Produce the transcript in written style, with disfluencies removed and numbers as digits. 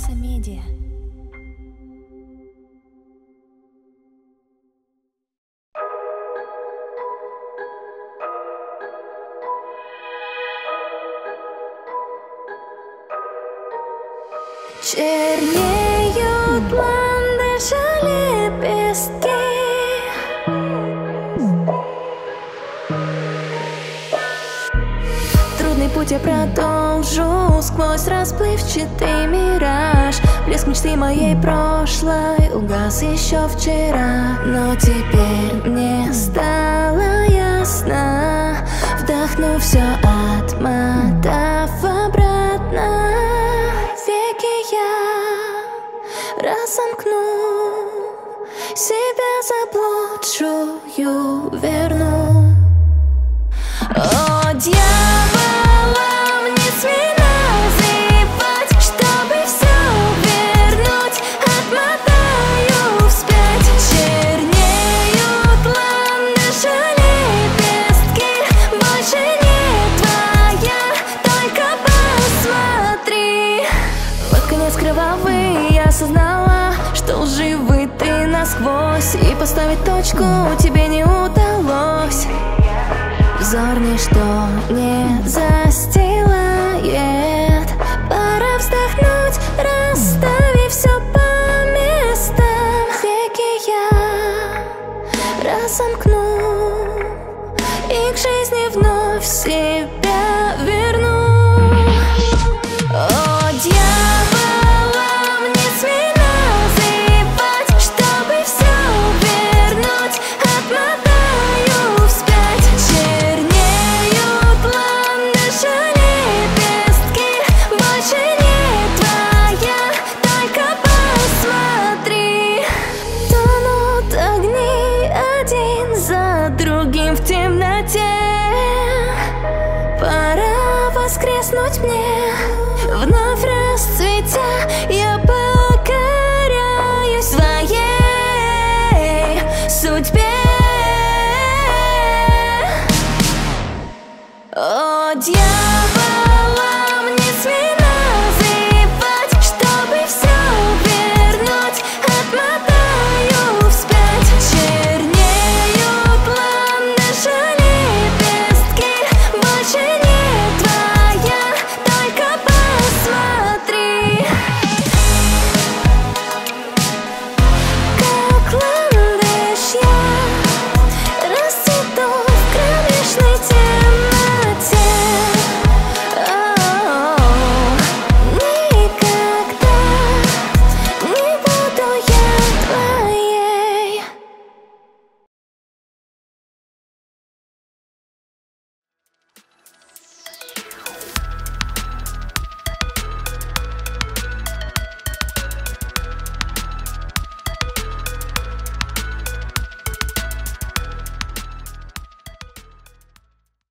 Макса Медиа. Чернеют ландыши лепестки, трудный путь я продолжу сквозь расплывчатый мираж. Блеск мечты моей прошлой угас еще вчера, но теперь мне стало ясно, вдохну все, отмотав обратно. Веки я разомкну, себя заблудшую верну. О, дьяволам не смей называть, чтобы все вернуть, отмотаю вспять. Чернеют ландыши лепестки, больше не твоя, только посмотри. Под конец кровавый я осознала, что лживый ты насквозь, и поставить точку тебе не удалось. Взор ничто не застилает, пора вздохнуть, расставив все по местам. Веки я разомкну и к жизни вновь себя верну. О, дьяволам не смей называть, чтобы все вернуть, отмотаю вспять. Чернеют ландыши лепестки, больше не твоя, только посмотри. Тонут огни один за другим в темноте, пора воскреснуть мне, вновь